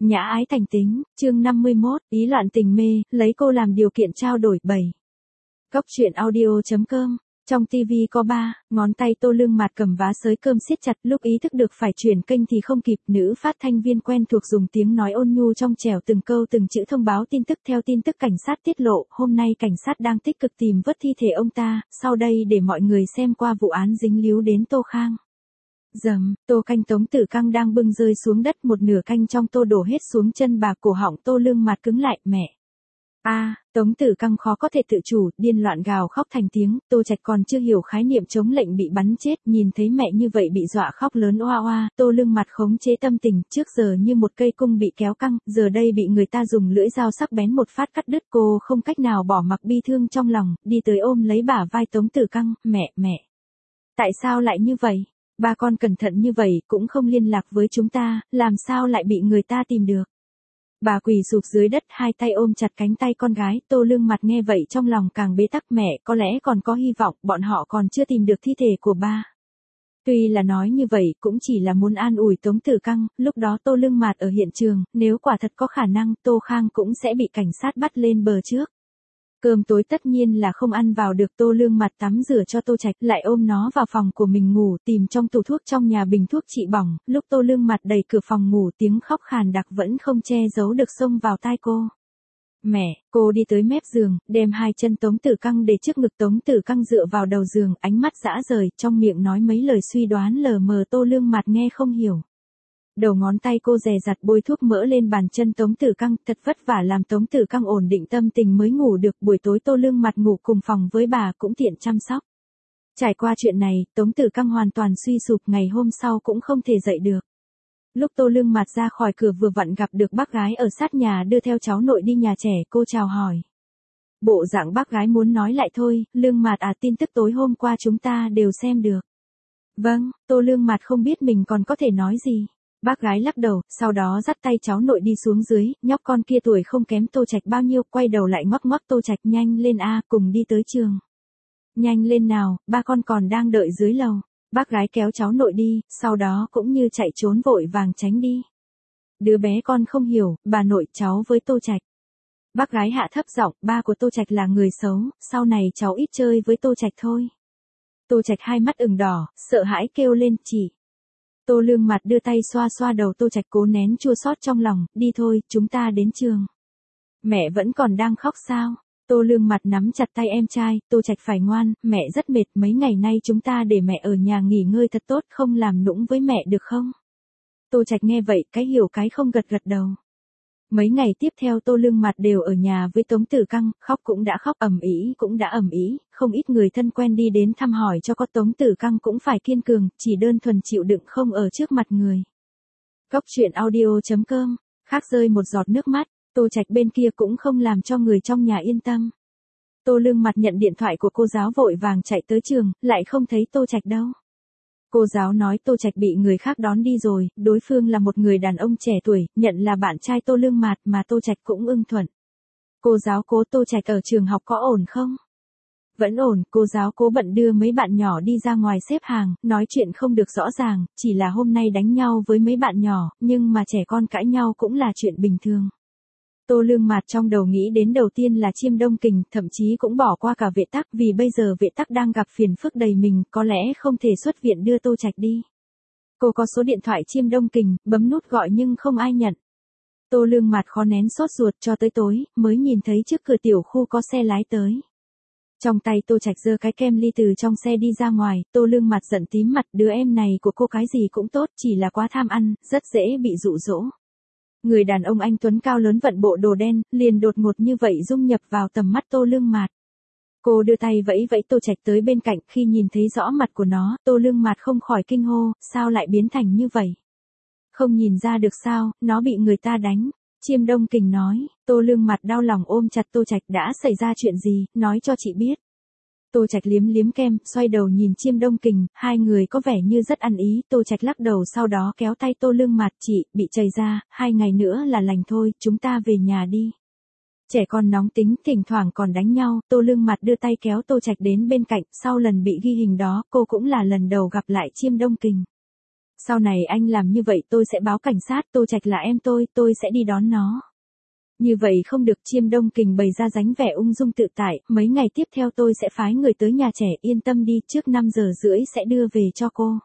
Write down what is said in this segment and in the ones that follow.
Nhã ái thành tính, chương 51, ý loạn tình mê, lấy cô làm điều kiện trao đổi 7. Cốc truyện audio.com. Trong TV có 3, ngón tay Tô Lương Mạt cầm vá sới cơm siết chặt, lúc ý thức được phải chuyển kênh thì không kịp, nữ phát thanh viên quen thuộc dùng tiếng nói ôn nhu trong trẻo từng câu từng chữ thông báo tin tức. Theo tin tức cảnh sát tiết lộ, hôm nay cảnh sát đang tích cực tìm vớt thi thể ông ta, sau đây để mọi người xem qua vụ án dính líu đến Tô Khang. Tô canh Tống Tử Căng đang bưng rơi xuống đất, một nửa canh trong tô đổ hết xuống chân bà, cổ họng Tô Lương Mạt cứng lại. Mẹ! Tống Tử Căng khó có thể tự chủ, điên loạn gào khóc thành tiếng. Tô Trạch còn chưa hiểu khái niệm chống lệnh bị bắn chết, nhìn thấy mẹ như vậy bị dọa khóc lớn oa oa. Tô Lương Mạt khống chế tâm tình, trước giờ như một cây cung bị kéo căng, giờ đây bị người ta dùng lưỡi dao sắc bén một phát cắt đứt. Cô không cách nào bỏ mặc bi thương trong lòng, đi tới ôm lấy bả vai Tống Tử Căng. Mẹ! Tại sao lại như vậy? Ba con cẩn thận như vậy cũng không liên lạc với chúng ta, làm sao lại bị người ta tìm được? Bà quỳ sụp dưới đất, hai tay ôm chặt cánh tay con gái. Tô Lương Mạt nghe vậy trong lòng càng bế tắc. Mẹ, có lẽ còn có hy vọng, bọn họ còn chưa tìm được thi thể của ba. Tuy là nói như vậy cũng chỉ là muốn an ủi Tống Tử Căng, lúc đó Tô Lương Mạt ở hiện trường, nếu quả thật có khả năng Tô Khang cũng sẽ bị cảnh sát bắt lên bờ trước. Cơm tối tất nhiên là không ăn vào được. Tô Lương Mạt tắm rửa cho Tô Trạch, lại ôm nó vào phòng của mình ngủ, tìm trong tủ thuốc trong nhà bình thuốc trị bỏng. Lúc Tô Lương Mạt đẩy cửa phòng ngủ, tiếng khóc khàn đặc vẫn không che giấu được xông vào tai cô. Mẹ! Cô đi tới mép giường, đem hai chân Tống Tử Căng để trước ngực. Tống Tử Căng dựa vào đầu giường, ánh mắt dã rời, trong miệng nói mấy lời suy đoán lờ mờ Tô Lương Mạt nghe không hiểu. Đầu ngón tay cô dè dặt bôi thuốc mỡ lên bàn chân Tống Tử Căng, thật vất vả làm Tống Tử Căng ổn định tâm tình mới ngủ được. Buổi tối Tô Lương Mạt ngủ cùng phòng với bà cũng tiện chăm sóc. Trải qua chuyện này, Tống Tử Căng hoàn toàn suy sụp, ngày hôm sau cũng không thể dậy được. Lúc Tô Lương Mạt ra khỏi cửa vừa vặn gặp được bác gái ở sát nhà đưa theo cháu nội đi nhà trẻ, cô chào hỏi. Bộ dạng bác gái muốn nói lại thôi. Lương Mạt tin tức tối hôm qua chúng ta đều xem được. Vâng, Tô Lương Mạt không biết mình còn có thể nói gì. Bác gái lắc đầu, sau đó dắt tay cháu nội đi xuống dưới. Nhóc con kia tuổi không kém Tô Trạch bao nhiêu, quay đầu lại ngoắc ngoắc Tô Trạch. Nhanh lên cùng đi tới trường. Nhanh lên nào, ba con còn đang đợi dưới lầu. Bác gái kéo cháu nội đi, sau đó cũng như chạy trốn vội vàng tránh đi. Đứa bé con không hiểu, bà nội cháu với Tô Trạch. Bác gái hạ thấp giọng, ba của Tô Trạch là người xấu, sau này cháu ít chơi với Tô Trạch thôi. Tô Trạch hai mắt ửng đỏ, sợ hãi kêu lên, chị. Tô Lương Mạt đưa tay xoa xoa đầu Tô Trạch, cố nén chua xót trong lòng. Đi thôi, chúng ta đến trường. Mẹ vẫn còn đang khóc sao? Tô Lương Mạt nắm chặt tay em trai. Tô Trạch phải ngoan, mẹ rất mệt, mấy ngày nay chúng ta để mẹ ở nhà nghỉ ngơi thật tốt, không làm nũng với mẹ được không? Tô Trạch nghe vậy, cái hiểu cái không gật gật đầu. Mấy ngày tiếp theo Tô Lương Mạt đều ở nhà với Tống Tử Căng, khóc cũng đã khóc, ầm ĩ cũng đã ầm ĩ, không ít người thân quen đi đến thăm hỏi cho có. Tống Tử Căng cũng phải kiên cường, chỉ đơn thuần chịu đựng không ở trước mặt người. Cốc truyện audio.com, khác rơi một giọt nước mắt, Tô Trạch bên kia cũng không làm cho người trong nhà yên tâm. Tô Lương Mạt nhận điện thoại của cô giáo vội vàng chạy tới trường, lại không thấy Tô Trạch đâu. Cô giáo nói Tô Trạch bị người khác đón đi rồi, đối phương là một người đàn ông trẻ tuổi, nhận là bạn trai Tô Lương Mạt mà Tô Trạch cũng ưng thuận. Cô giáo cố Tô Trạch ở trường học có ổn không? Vẫn ổn, cô giáo cố bận đưa mấy bạn nhỏ đi ra ngoài xếp hàng, nói chuyện không được rõ ràng, chỉ là hôm nay đánh nhau với mấy bạn nhỏ, nhưng mà trẻ con cãi nhau cũng là chuyện bình thường. Tô Lương Mạt trong đầu nghĩ đến đầu tiên là Chiêm Đông Kình, thậm chí cũng bỏ qua cả Vệ Tắc, vì bây giờ Vệ Tắc đang gặp phiền phức đầy mình, có lẽ không thể xuất viện đưa Tô Trạch đi. Cô có số điện thoại Chiêm Đông Kình, bấm nút gọi nhưng không ai nhận. Tô Lương Mạt khó nén sốt ruột cho tới tối, mới nhìn thấy trước cửa tiểu khu có xe lái tới. Trong tay Tô Trạch giơ cái kem ly từ trong xe đi ra ngoài. Tô Lương Mạt giận tím mặt, đứa em này của cô cái gì cũng tốt, chỉ là quá tham ăn, rất dễ bị dụ dỗ. Người đàn ông anh tuấn cao lớn vận bộ đồ đen, liền đột ngột như vậy dung nhập vào tầm mắt Tô Lương Mạt. Cô đưa tay vẫy vẫy Tô Trạch tới bên cạnh, khi nhìn thấy rõ mặt của nó, Tô Lương Mạt không khỏi kinh hô, sao lại biến thành như vậy? Không nhìn ra được sao, nó bị người ta đánh. Chiêm Đông Kình nói. Tô Lương Mạt đau lòng ôm chặt Tô Trạch, đã xảy ra chuyện gì, nói cho chị biết. Tô Trạch liếm liếm kem, xoay đầu nhìn Chiêm Đông Kình, hai người có vẻ như rất ăn ý. Tô Trạch lắc đầu sau đó kéo tay Tô Lương Mạt, chị, bị chảy ra, 2 ngày nữa là lành thôi, chúng ta về nhà đi. Trẻ con nóng tính, thỉnh thoảng còn đánh nhau. Tô Lương Mạt đưa tay kéo Tô Trạch đến bên cạnh, sau lần bị ghi hình đó, cô cũng là lần đầu gặp lại Chiêm Đông Kình. Sau này anh làm như vậy tôi sẽ báo cảnh sát, Tô Trạch là em tôi sẽ đi đón nó. Như vậy không được, Chiêm Đông Kình bày ra dáng vẻ ung dung tự tại, mấy ngày tiếp theo tôi sẽ phái người tới nhà trẻ, yên tâm đi, trước 5 giờ rưỡi sẽ đưa về cho cô.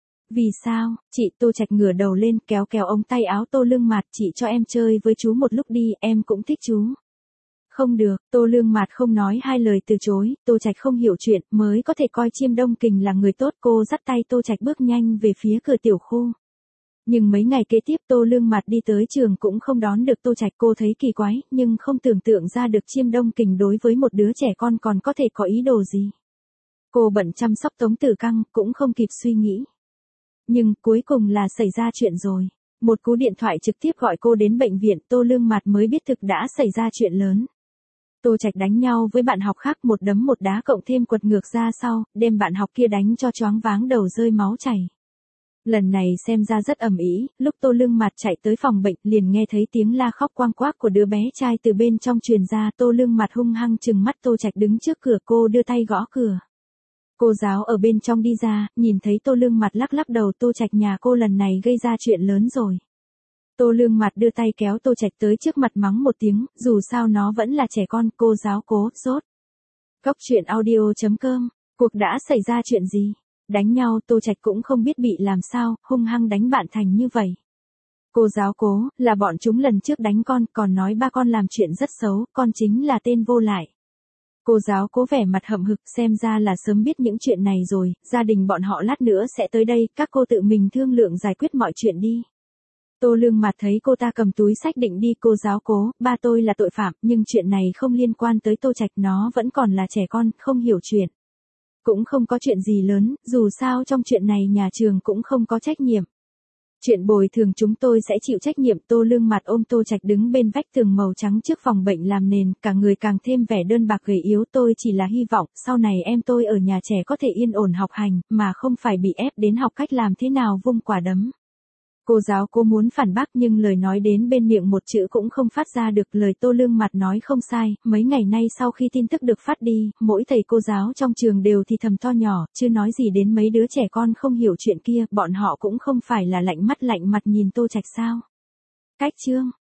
Vì sao, chị? Tô Trạch ngửa đầu lên, kéo kéo ống tay áo Tô Lương Mạt, chị cho em chơi với chú một lúc đi, em cũng thích chú. Không được, Tô Lương Mạt không nói hai lời từ chối, Tô Trạch không hiểu chuyện, mới có thể coi Chiêm Đông Kình là người tốt, cô dắt tay Tô Trạch bước nhanh về phía cửa tiểu khu. Nhưng mấy ngày kế tiếp Tô Lương Mạt đi tới trường cũng không đón được Tô Trạch, cô thấy kỳ quái, nhưng không tưởng tượng ra được Chiêm Đông Kình đối với một đứa trẻ con còn có thể có ý đồ gì. Cô bận chăm sóc Tống Tử Căng, cũng không kịp suy nghĩ. Nhưng cuối cùng là xảy ra chuyện rồi. Một cú điện thoại trực tiếp gọi cô đến bệnh viện, Tô Lương Mạt mới biết thực đã xảy ra chuyện lớn. Tô Trạch đánh nhau với bạn học khác, một đấm một đá cộng thêm quật ngược ra sau, đem bạn học kia đánh cho choáng váng đầu rơi máu chảy. Lần này xem ra rất ầm ĩ, lúc Tô Lương Mạt chạy tới phòng bệnh liền nghe thấy tiếng la khóc quang quác của đứa bé trai từ bên trong truyền ra, Tô Lương Mạt hung hăng trừng mắt Tô Trạch đứng trước cửa, cô đưa tay gõ cửa. Cô giáo ở bên trong đi ra, nhìn thấy Tô Lương Mạt lắc lắc đầu, Tô Trạch nhà cô lần này gây ra chuyện lớn rồi. Tô Lương Mạt đưa tay kéo Tô Trạch tới trước mặt mắng một tiếng, dù sao nó vẫn là trẻ con, cô giáo cố, rốt. Cốc truyện audio.com, cuộc đã xảy ra chuyện gì? Đánh nhau, Tô Trạch cũng không biết bị làm sao, hung hăng đánh bạn thành như vậy. Cô giáo cố, là bọn chúng lần trước đánh con, còn nói ba con làm chuyện rất xấu, con chính là tên vô lại. Cô giáo cố vẻ mặt hậm hực, xem ra là sớm biết những chuyện này rồi, gia đình bọn họ lát nữa sẽ tới đây, các cô tự mình thương lượng giải quyết mọi chuyện đi. Tô Lương Mạt thấy cô ta cầm túi sách định đi, cô giáo cố, ba tôi là tội phạm, nhưng chuyện này không liên quan tới Tô Trạch, nó vẫn còn là trẻ con, không hiểu chuyện. Cũng không có chuyện gì lớn, dù sao trong chuyện này nhà trường cũng không có trách nhiệm. Chuyện bồi thường chúng tôi sẽ chịu trách nhiệm. Tô Lương Mạt ôm Tô Trạch đứng bên vách tường màu trắng trước phòng bệnh làm nền, cả người càng thêm vẻ đơn bạc gầy yếu. Tôi chỉ là hy vọng, sau này em tôi ở nhà trẻ có thể yên ổn học hành, mà không phải bị ép đến học cách làm thế nào vung quả đấm. Cô giáo cô muốn phản bác nhưng lời nói đến bên miệng một chữ cũng không phát ra được, lời Tô Lương Mạt nói không sai, mấy ngày nay sau khi tin tức được phát đi, mỗi thầy cô giáo trong trường đều thì thầm to nhỏ, chưa nói gì đến mấy đứa trẻ con không hiểu chuyện kia, bọn họ cũng không phải là lạnh mắt lạnh mặt nhìn Tô Trạch sao. Cách chương